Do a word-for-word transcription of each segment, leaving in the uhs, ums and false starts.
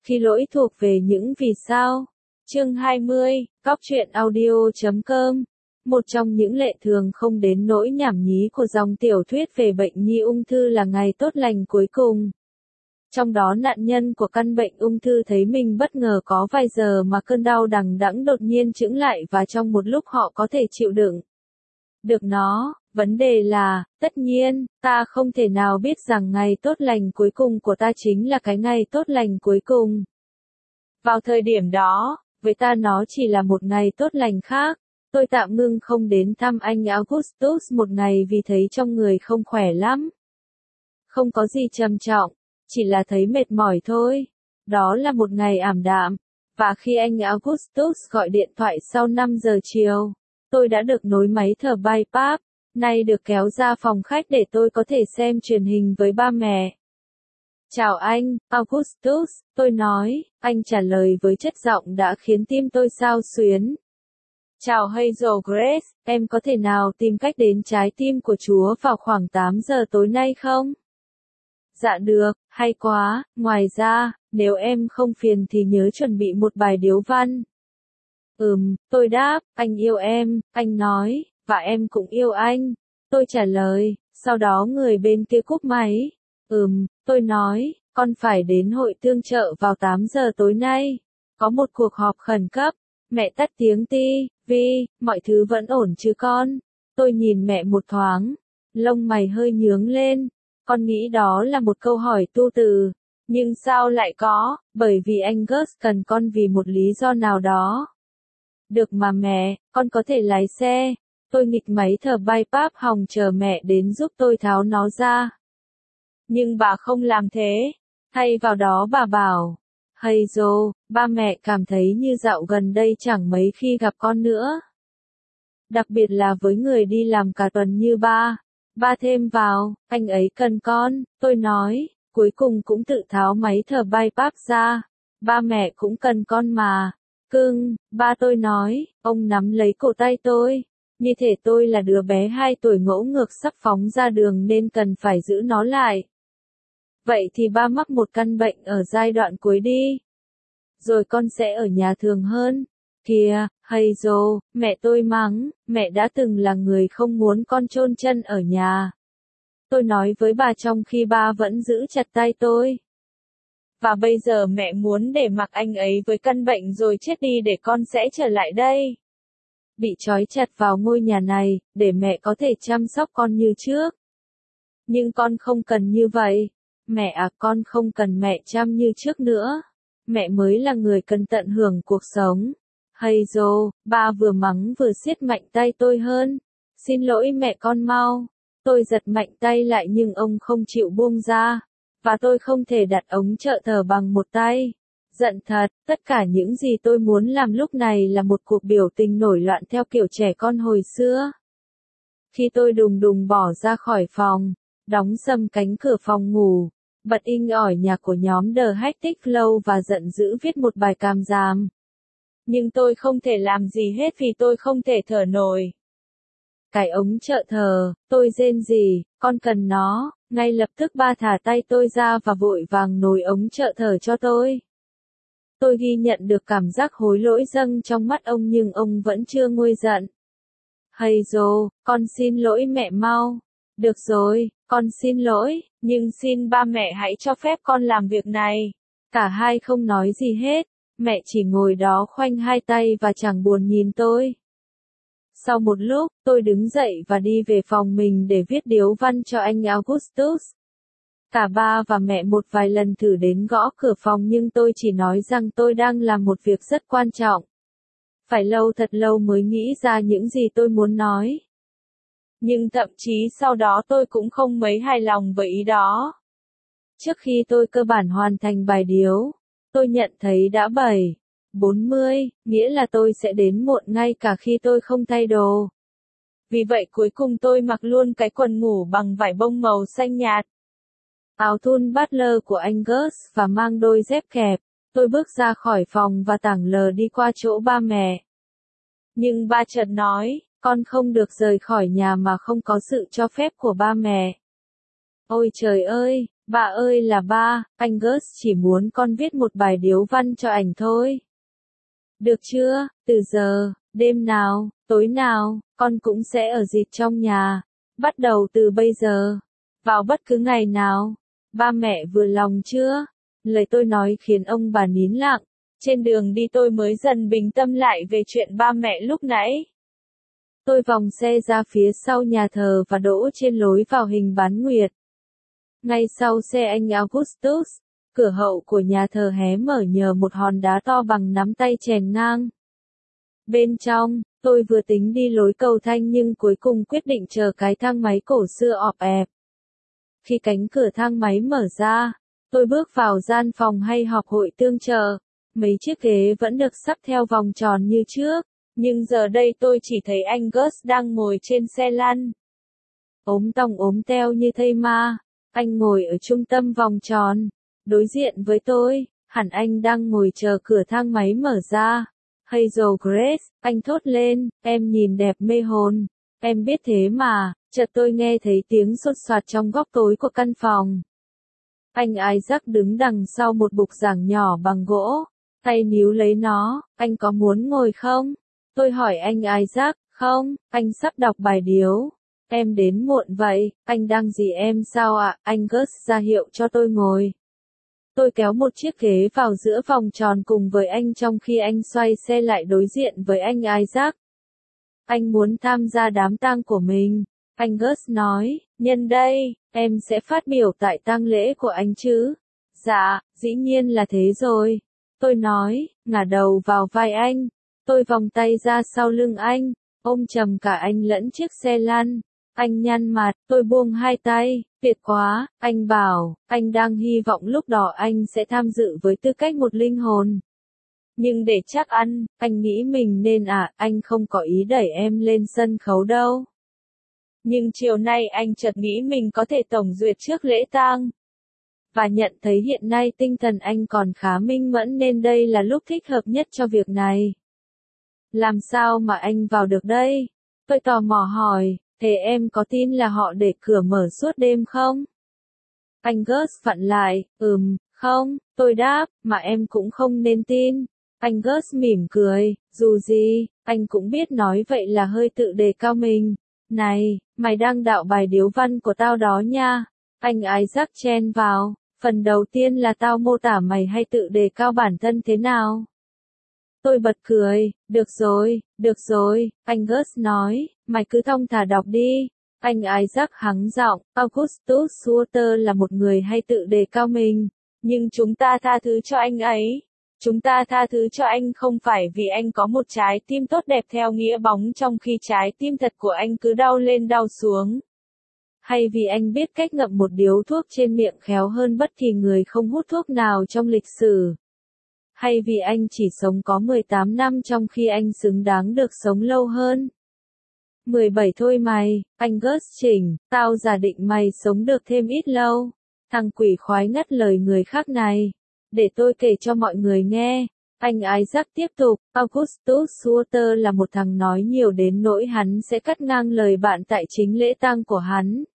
Khi lỗi thuộc về những vì sao. Chương hai mươi, Góc truyện audio chấm com. Một trong những lệ thường không đến nỗi nhảm nhí của dòng tiểu thuyết về bệnh nhi ung thư là ngày tốt lành cuối cùng. Trong đó nạn nhân của căn bệnh ung thư thấy mình bất ngờ có vài giờ mà cơn đau đằng đẵng đột nhiên chững lại và trong một lúc họ có thể chịu đựng được nó. Vấn đề là, tất nhiên, ta không thể nào biết rằng ngày tốt lành cuối cùng của ta chính là cái ngày tốt lành cuối cùng. Vào thời điểm đó, với ta nó chỉ là một ngày tốt lành khác. Tôi tạm ngưng không đến thăm anh Augustus một ngày vì thấy trong người không khỏe lắm. Không có gì trầm trọng, chỉ là thấy mệt mỏi thôi. Đó là một ngày ảm đạm, và khi anh Augustus gọi điện thoại sau năm giờ chiều, tôi đã được nối máy thở bypass, nay được kéo ra phòng khách để tôi có thể xem truyền hình với ba mẹ. Chào anh, Augustus, tôi nói, anh trả lời với chất giọng đã khiến tim tôi xao xuyến. Chào Hazel Grace, em có thể nào tìm cách đến trái tim của Chúa vào khoảng tám giờ tối nay không? Dạ được, hay quá, ngoài ra, nếu em không phiền thì nhớ chuẩn bị một bài điếu văn. Ừm, tôi đáp, anh yêu em, anh nói, và em cũng yêu anh. Tôi trả lời, sau đó người bên kia cúp máy. Ừm, tôi nói, con phải đến hội tương trợ vào tám giờ tối nay. Có một cuộc họp khẩn cấp. Mẹ tắt tiếng ti vi, mọi thứ vẫn ổn chứ con? Tôi nhìn mẹ một thoáng, lông mày hơi nhướng lên. Con nghĩ đó là một câu hỏi tu từ. Nhưng sao lại có, bởi vì anh Gus cần con vì một lý do nào đó. Được mà mẹ, con có thể lái xe. Tôi nghịch máy thở bypass hòng chờ mẹ đến giúp tôi tháo nó ra. Nhưng bà không làm thế. Thay vào đó bà bảo, Hazel, ba mẹ cảm thấy như dạo gần đây chẳng mấy khi gặp con nữa. Đặc biệt là với người đi làm cả tuần như ba. Ba thêm vào, anh ấy cần con, tôi nói, cuối cùng cũng tự tháo máy thở bypass ra. Ba mẹ cũng cần con mà. Cưng, ba tôi nói, ông nắm lấy cổ tay tôi. Như thể tôi là đứa bé hai tuổi ngỗ ngược sắp phóng ra đường nên cần phải giữ nó lại. Vậy thì ba mắc một căn bệnh ở giai đoạn cuối đi. Rồi con sẽ ở nhà thường hơn. Kìa, Hazel, mẹ tôi mắng, mẹ đã từng là người không muốn con chôn chân ở nhà. Tôi nói với bà trong khi ba vẫn giữ chặt tay tôi. Và bây giờ mẹ muốn để mặc anh ấy với căn bệnh rồi chết đi để con sẽ trở lại đây. Bị trói chặt vào ngôi nhà này, để mẹ có thể chăm sóc con như trước. Nhưng con không cần như vậy. Mẹ à, con không cần mẹ chăm như trước nữa. Mẹ mới là người cần tận hưởng cuộc sống. Hazel, ba vừa mắng vừa siết mạnh tay tôi hơn. Xin lỗi mẹ con mau. Tôi giật mạnh tay lại nhưng ông không chịu buông ra. Và tôi không thể đặt ống trợ thở bằng một tay. Giận thật, tất cả những gì tôi muốn làm lúc này là một cuộc biểu tình nổi loạn theo kiểu trẻ con hồi xưa. Khi tôi đùng đùng bỏ ra khỏi phòng, đóng sầm cánh cửa phòng ngủ, bật in ỏi nhạc của nhóm The Hectic Flow và giận dữ viết một bài càm ràm. Nhưng tôi không thể làm gì hết vì tôi không thể thở nổi. Cái ống trợ thở, tôi rên rỉ, con cần nó, ngay lập tức ba thả tay tôi ra và vội vàng nối ống trợ thở cho tôi. Tôi ghi nhận được cảm giác hối lỗi dâng trong mắt ông nhưng ông vẫn chưa nguôi giận. Hazel, con xin lỗi mẹ mau. Được rồi, con xin lỗi, nhưng xin ba mẹ hãy cho phép con làm việc này. Cả hai không nói gì hết, mẹ chỉ ngồi đó khoanh hai tay và chẳng buồn nhìn tôi. Sau một lúc, tôi đứng dậy và đi về phòng mình để viết điếu văn cho anh Augustus. Cả ba và mẹ một vài lần thử đến gõ cửa phòng nhưng tôi chỉ nói rằng tôi đang làm một việc rất quan trọng. Phải lâu thật lâu mới nghĩ ra những gì tôi muốn nói. Nhưng thậm chí sau đó tôi cũng không mấy hài lòng với ý đó. Trước khi tôi cơ bản hoàn thành bài điếu, tôi nhận thấy đã bảy bốn mươi, nghĩa là tôi sẽ đến muộn ngay cả khi tôi không thay đồ. Vì vậy cuối cùng tôi mặc luôn cái quần ngủ bằng vải bông màu xanh nhạt, áo thun Butler của anh Gus và mang đôi dép kẹp. Tôi bước ra khỏi phòng và tảng lờ đi qua chỗ ba mẹ. Nhưng ba chợt nói, con không được rời khỏi nhà mà không có sự cho phép của ba mẹ. Ôi trời ơi, Ba ơi là ba, anh Gus chỉ muốn con viết một bài điếu văn cho ảnh thôi. Được chưa, từ giờ, đêm nào, tối nào, con cũng sẽ ở dịt trong nhà. Bắt đầu từ bây giờ, vào bất cứ ngày nào. Ba mẹ vừa lòng chưa? Lời tôi nói khiến ông bà nín lặng. Trên đường đi tôi mới dần bình tâm lại về chuyện ba mẹ lúc nãy. Tôi vòng xe ra phía sau nhà thờ và đỗ trên lối vào hình bán nguyệt. Ngay sau xe anh Augustus, cửa hậu của nhà thờ hé mở nhờ một hòn đá to bằng nắm tay chèn ngang. Bên trong, tôi vừa tính đi lối cầu thang nhưng cuối cùng quyết định chờ cái thang máy cổ xưa ọp ẹp. Khi cánh cửa thang máy mở ra, tôi bước vào gian phòng hay họp hội tương trợ. Mấy chiếc ghế vẫn được sắp theo vòng tròn như trước, nhưng giờ đây tôi chỉ thấy anh Gus đang ngồi trên xe lăn. Ốm tòng ốm teo như thây ma, anh ngồi ở trung tâm vòng tròn, đối diện với tôi, hẳn anh đang ngồi chờ cửa thang máy mở ra. Hazel Grace, anh thốt lên, em nhìn đẹp mê hồn, em biết thế mà. Chợt tôi nghe thấy tiếng sột soạt trong góc tối của căn phòng. Anh Isaac đứng đằng sau một bục giảng nhỏ bằng gỗ, tay níu lấy nó. Anh có muốn ngồi không? Tôi hỏi anh Isaac. Không, anh sắp đọc bài điếu. Em đến muộn vậy, anh đang gì em sao ạ? À? Anh Gus ra hiệu cho tôi ngồi. Tôi kéo một chiếc ghế vào giữa vòng tròn cùng với anh trong khi anh xoay xe lại đối diện với anh Isaac. Anh muốn tham gia đám tang của mình. Anh Gus nói, nhân đây, em sẽ phát biểu tại tang lễ của anh chứ? Dạ, dĩ nhiên là thế rồi. Tôi nói, ngả đầu vào vai anh. Tôi vòng tay ra sau lưng anh, ôm chầm cả anh lẫn chiếc xe lăn. Anh nhăn mặt, tôi buông hai tay, tuyệt quá, anh bảo, anh đang hy vọng lúc đó anh sẽ tham dự với tư cách một linh hồn. Nhưng để chắc ăn, anh nghĩ mình nên à, anh không có ý đẩy em lên sân khấu đâu. Nhưng chiều nay anh chợt nghĩ mình có thể tổng duyệt trước lễ tang. Và nhận thấy hiện nay tinh thần anh còn khá minh mẫn nên đây là lúc thích hợp nhất cho việc này. Làm sao mà anh vào được đây? Tôi tò mò hỏi, thế em có tin là họ để cửa mở suốt đêm không? Anh Gus vặn lại, ừm, không, tôi đáp, mà em cũng không nên tin. Anh Gus mỉm cười, dù gì, anh cũng biết nói vậy là hơi tự đề cao mình. Này, mày đang đạo bài điếu văn của tao đó nha. Anh Isaac chen vào, phần đầu tiên là tao mô tả mày hay tự đề cao bản thân thế nào? Tôi bật cười, được rồi, được rồi, anh Gus nói, mày cứ thong thả đọc đi. Anh Isaac hắng giọng, Augustus Sutter là một người hay tự đề cao mình, nhưng chúng ta tha thứ cho anh ấy. Chúng ta tha thứ cho anh không phải vì anh có một trái tim tốt đẹp theo nghĩa bóng trong khi trái tim thật của anh cứ đau lên đau xuống. Hay vì anh biết cách ngậm một điếu thuốc trên miệng khéo hơn bất kỳ người không hút thuốc nào trong lịch sử. Hay vì anh chỉ sống có mười tám năm trong khi anh xứng đáng được sống lâu hơn. mười bảy thôi mày, anh Gus chỉnh, tao giả định mày sống được thêm ít lâu. Thằng quỷ khoái ngắt lời người khác này. Để tôi kể cho mọi người nghe. Anh Isaac tiếp tục, Augustus Sutter là một thằng nói nhiều đến nỗi hắn sẽ cắt ngang lời bạn tại chính lễ tang của hắn.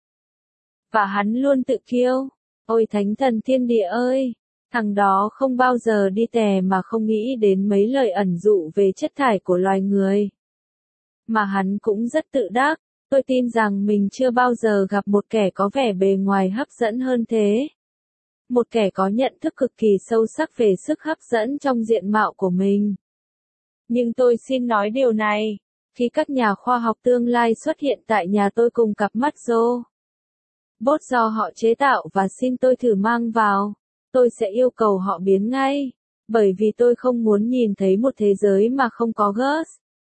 Và hắn luôn tự kiêu. Ôi thánh thần thiên địa ơi! Thằng đó không bao giờ đi tè mà không nghĩ đến mấy lời ẩn dụ về chất thải của loài người. Mà hắn cũng rất tự đắc. Tôi tin rằng mình chưa bao giờ gặp một kẻ có vẻ bề ngoài hấp dẫn hơn thế. Một kẻ có nhận thức cực kỳ sâu sắc về sức hấp dẫn trong diện mạo của mình. Nhưng tôi xin nói điều này, khi các nhà khoa học tương lai xuất hiện tại nhà tôi cùng cặp mắt rô bốt do họ chế tạo và xin tôi thử mang vào, tôi sẽ yêu cầu họ biến ngay, bởi vì tôi không muốn nhìn thấy một thế giới mà không có Gus.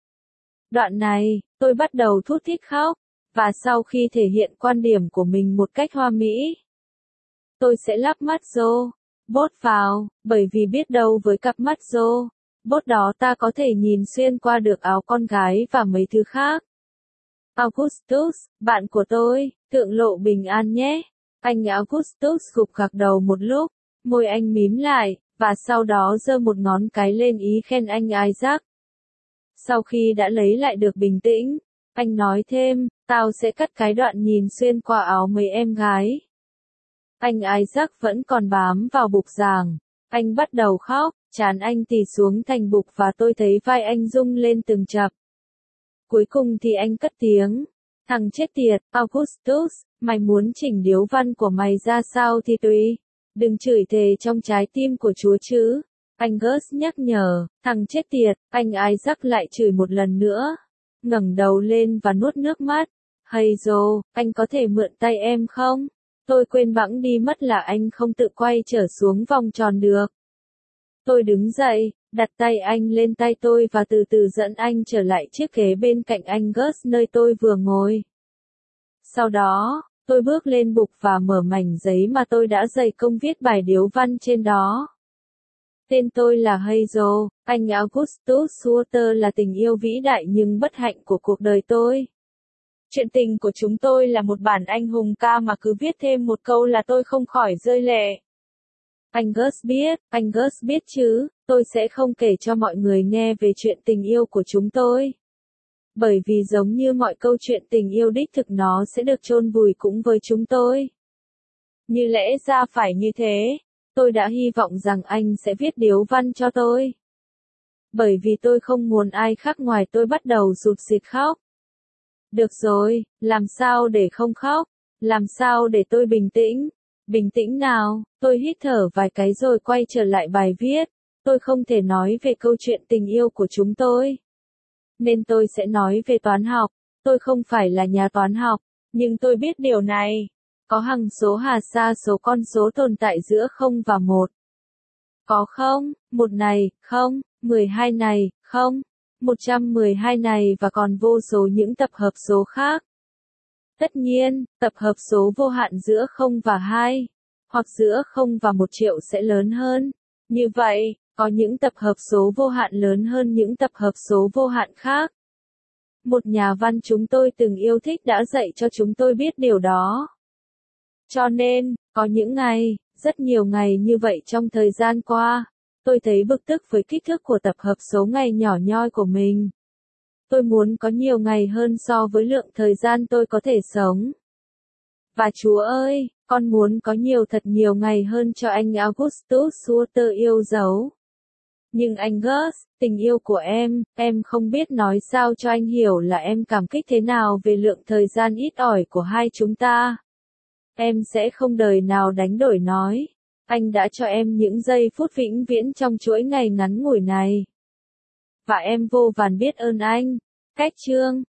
Đoạn này, tôi bắt đầu thút thít khóc, và sau khi thể hiện quan điểm của mình một cách hoa mỹ, tôi sẽ lắp mắt rô bốt vào, bởi vì biết đâu với cặp mắt rô bốt đó ta có thể nhìn xuyên qua được áo con gái và mấy thứ khác. Augustus, bạn của tôi, thượng lộ bình an nhé. Anh Augustus gục gặc đầu một lúc, môi anh mím lại, và sau đó giơ một ngón cái lên ý khen anh Isaac. Sau khi đã lấy lại được bình tĩnh, anh nói thêm, tao sẽ cắt cái đoạn nhìn xuyên qua áo mấy em gái. Anh Isaac vẫn còn bám vào bục giảng. Anh bắt đầu khóc, trán anh tì xuống thành bục và tôi thấy vai anh rung lên từng chập. Cuối cùng thì anh cất tiếng. Thằng chết tiệt, Augustus, mày muốn chỉnh điếu văn của mày ra sao thì tùy. Đừng chửi thề trong trái tim của Chúa chứ. Anh Gus nhắc nhở, thằng chết tiệt, anh Isaac lại chửi một lần nữa. Ngẩng đầu lên và nuốt nước mắt. Hazel, anh có thể mượn tay em không? Tôi quên bẵng đi mất là anh không tự quay trở xuống vòng tròn được. Tôi đứng dậy, đặt tay anh lên tay tôi và từ từ dẫn anh trở lại chiếc ghế bên cạnh anh Gus nơi tôi vừa ngồi. Sau đó, tôi bước lên bục và mở mảnh giấy mà tôi đã dày công viết bài điếu văn trên đó. Tên tôi là Hazel, anh Augustus Walter là tình yêu vĩ đại nhưng bất hạnh của cuộc đời tôi. Chuyện tình của chúng tôi là một bản anh hùng ca mà cứ viết thêm một câu là tôi không khỏi rơi lệ. Anh Gus biết, anh Gus biết chứ, tôi sẽ không kể cho mọi người nghe về chuyện tình yêu của chúng tôi. Bởi vì giống như mọi câu chuyện tình yêu đích thực nó sẽ được chôn vùi cũng với chúng tôi. Như lẽ ra phải như thế, tôi đã hy vọng rằng anh sẽ viết điếu văn cho tôi. Bởi vì tôi không muốn ai khác ngoài tôi bắt đầu rụt rịt khóc. Được rồi, làm sao để không khóc? Làm sao để tôi bình tĩnh? Bình tĩnh nào, tôi hít thở vài cái rồi quay trở lại bài viết. Tôi không thể nói về câu chuyện tình yêu của chúng tôi. Nên tôi sẽ nói về toán học. Tôi không phải là nhà toán học, nhưng tôi biết điều này. Có hằng số hà sa số con số tồn tại giữa không và một. Có không, một này, không, mười hai này, không, một trăm mười hai này và còn vô số những tập hợp số khác. Tất nhiên, tập hợp số vô hạn giữa không và hai, hoặc giữa không và một triệu sẽ lớn hơn. Như vậy, có những tập hợp số vô hạn lớn hơn những tập hợp số vô hạn khác. Một nhà văn chúng tôi từng yêu thích đã dạy cho chúng tôi biết điều đó. Cho nên, có những ngày, rất nhiều ngày như vậy trong thời gian qua, tôi thấy bực tức với kích thước của tập hợp số ngày nhỏ nhoi của mình. Tôi muốn có nhiều ngày hơn so với lượng thời gian tôi có thể sống. Và Chúa ơi, con muốn có nhiều thật nhiều ngày hơn cho anh Augustus Walter yêu dấu. Nhưng anh Gus, tình yêu của em, em không biết nói sao cho anh hiểu là em cảm kích thế nào về lượng thời gian ít ỏi của hai chúng ta. Em sẽ không đời nào đánh đổi nói. Anh đã cho em những giây phút vĩnh viễn trong chuỗi ngày ngắn ngủi này. Và em vô vàn biết ơn anh. Cách chương